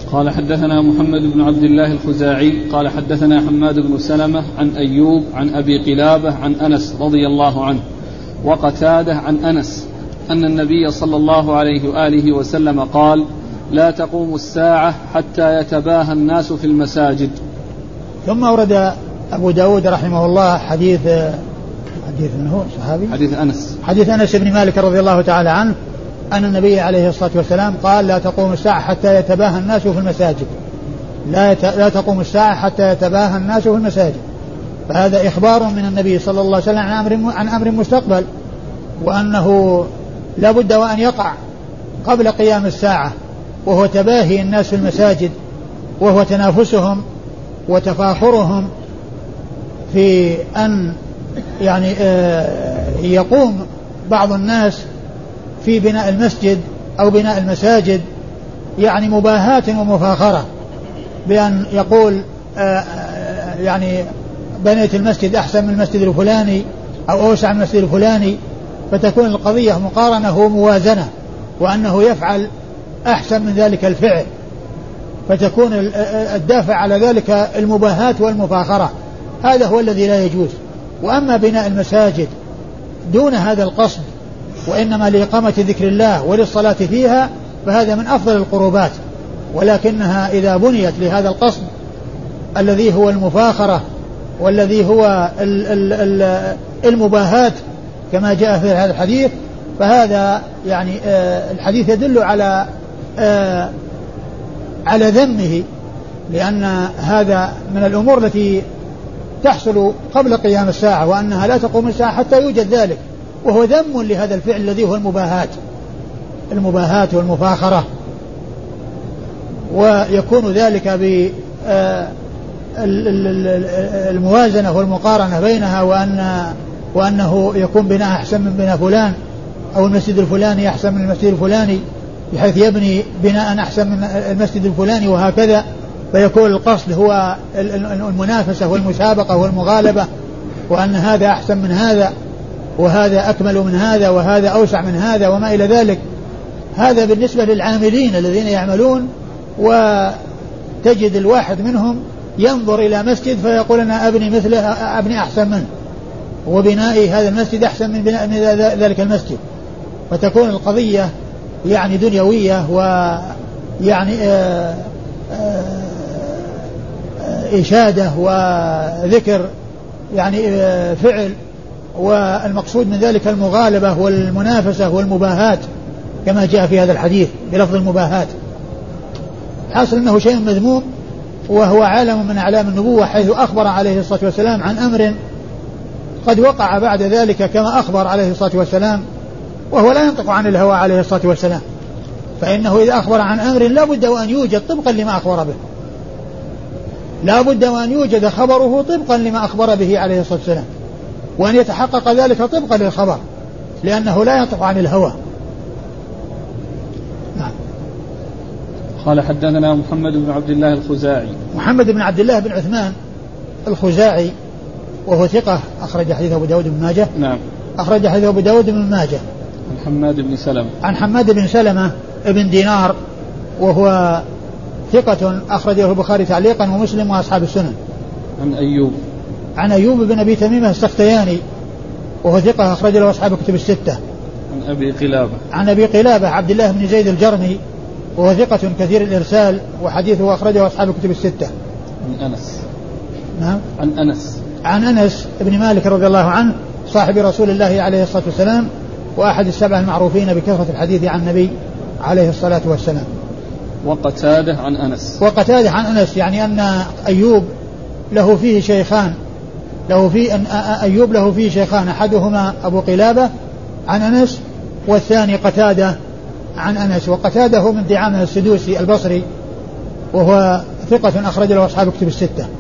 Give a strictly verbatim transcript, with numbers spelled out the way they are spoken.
قال حدثنا محمد بن عبد الله الخزاعي قال حدثنا حماد بن سلمة عن أيوب عن أبي قلابة عن أنس رضي الله عنه وقتادة عن أنس أن النبي صلى الله عليه وآله وسلم قال لا تقوم الساعة حتى يتباهى الناس في المساجد. ثم ورد أبو داود رحمه الله حديث حديث من هو صحابي حديث أنس حديث أنس بن مالك رضي الله تعالى عنه أن النبي عليه الصلاة والسلام قال لا تقوم الساعة حتى يتباهى الناس في المساجد. لا, يت... لا تقوم الساعة حتى يتباهى الناس في المساجد. فهذا إخبار من النبي صلى الله عليه وسلم عن أمر, عن أمر مستقبل، وأنه لا بد وأن يقع قبل قيام الساعة، وهو تباهي الناس في المساجد، وهو تنافسهم وتفاخرهم في أن يعني يقوم بعض الناس في بناء المسجد أو بناء المساجد يعني مباهاة ومفاخرة، بأن يقول يعني بنيت المسجد أحسن من المسجد الفلاني أو أوسع من المسجد الفلاني، فتكون القضية مقارنة وموازنة، وأنه يفعل أحسن من ذلك الفعل، فتكون الدافع على ذلك المباهاة والمفاخرة. هذا هو الذي لا يجوز. وأما بناء المساجد دون هذا القصد وإنما لإقامة ذكر الله وللصلاة فيها فهذا من أفضل القربات، ولكنها إذا بنيت لهذا القصد الذي هو المفاخرة والذي هو المباهاة كما جاء في هذا الحديث، فهذا يعني آه الحديث يدل على آه على ذمه، لأن هذا من الأمور التي تحصل قبل قيام الساعة، وأنها لا تقوم الساعة حتى يوجد ذلك، وهو ذم لهذا الفعل الذي هو المباهاة المباهاة والمفاخرة. ويكون ذلك ب الموازنة والمقارنة بينها، وأن وأنه يكون بناء أحسن من بناء فلان، أو المسجد الفلاني أحسن من المسجد الفلاني بحيث يبني بناء أحسن من المسجد الفلاني، وهكذا. فيكون القصد هو المنافسة والمسابقة والمغالبة، وأن هذا أحسن من هذا، وهذا أكمل من هذا، وهذا أوسع من هذا، وما إلى ذلك. هذا بالنسبة للعاملين الذين يعملون، وتجد الواحد منهم ينظر إلى مسجد فيقول أنا أبني مثله، أبني أحسن منه، وبنائي هذا المسجد أحسن من بناء من ذلك المسجد، فتكون القضية يعني دنيوية، ويعني آآ آآ إشادة وذكر يعني فعل، والمقصود من ذلك المغالبة والمنافسة والمباهاة كما جاء في هذا الحديث بلفظ المباهاة. حاصل أنه شيء مذموم، وهو عالم من أعلام النبوة، حيث أخبر عليه الصلاة والسلام عن أمر قد وقع بعد ذلك كما أخبر عليه الصلاة والسلام، وهو لا ينطق عن الهوى عليه الصلاة والسلام، فإنه إذا أخبر عن أمر لا بد وأن يوجد طبقا لما أخبر به، لا بد وأن يوجد خبره طبقا لما أخبر به عليه الصلاة والسلام، وأن يتحقق ذلك طبقا للخبر، لأنه لا ينطق عن الهوى. نعم. قال حدثنا محمد بن عبد الله الخزاعي. محمد بن عبد الله بن عثمان الخزاعي وهو ثقة، أخرج حديث أبو داود بن ماجه. نعم. أخرج حديث أبو داود بن ماجه. عن حماد بن سلمة. عن حماد بن سلمة ابن دينار وهو ثقة، أخرجه البخاري تعليقا ومسلم وأصحاب السنن. عن أيوب. عن أيوب بن أبي تميمة السختياني وهو ثقة، أخرج له أصحاب الكتب الستة. عن أبي قلابة. عن أبي قلابة عبد الله بن زيد الجرمي وهو ثقة كثير الإرسال، وحديثه أخرجه أصحاب الكتب الستة. عن أنس. نعم. عن أنس. عن أنس بن مالك رضي الله عنه صاحب رسول الله عليه الصلاة والسلام، وأحد السبع المعروفين بكثرة الحديث عن النبي عليه الصلاة والسلام. وقتادة عن أنس. وقتادة عن أنس، يعني أن أيوب له فيه شيخان، له فيه أن أيوب له فيه شيخان، أحدهما أبو قلابة عن أنس، والثاني قتادة عن أنس. وقتادة هو من دعامة السدوسي البصري، وهو ثقة أخرج له أصحاب كتب الستة.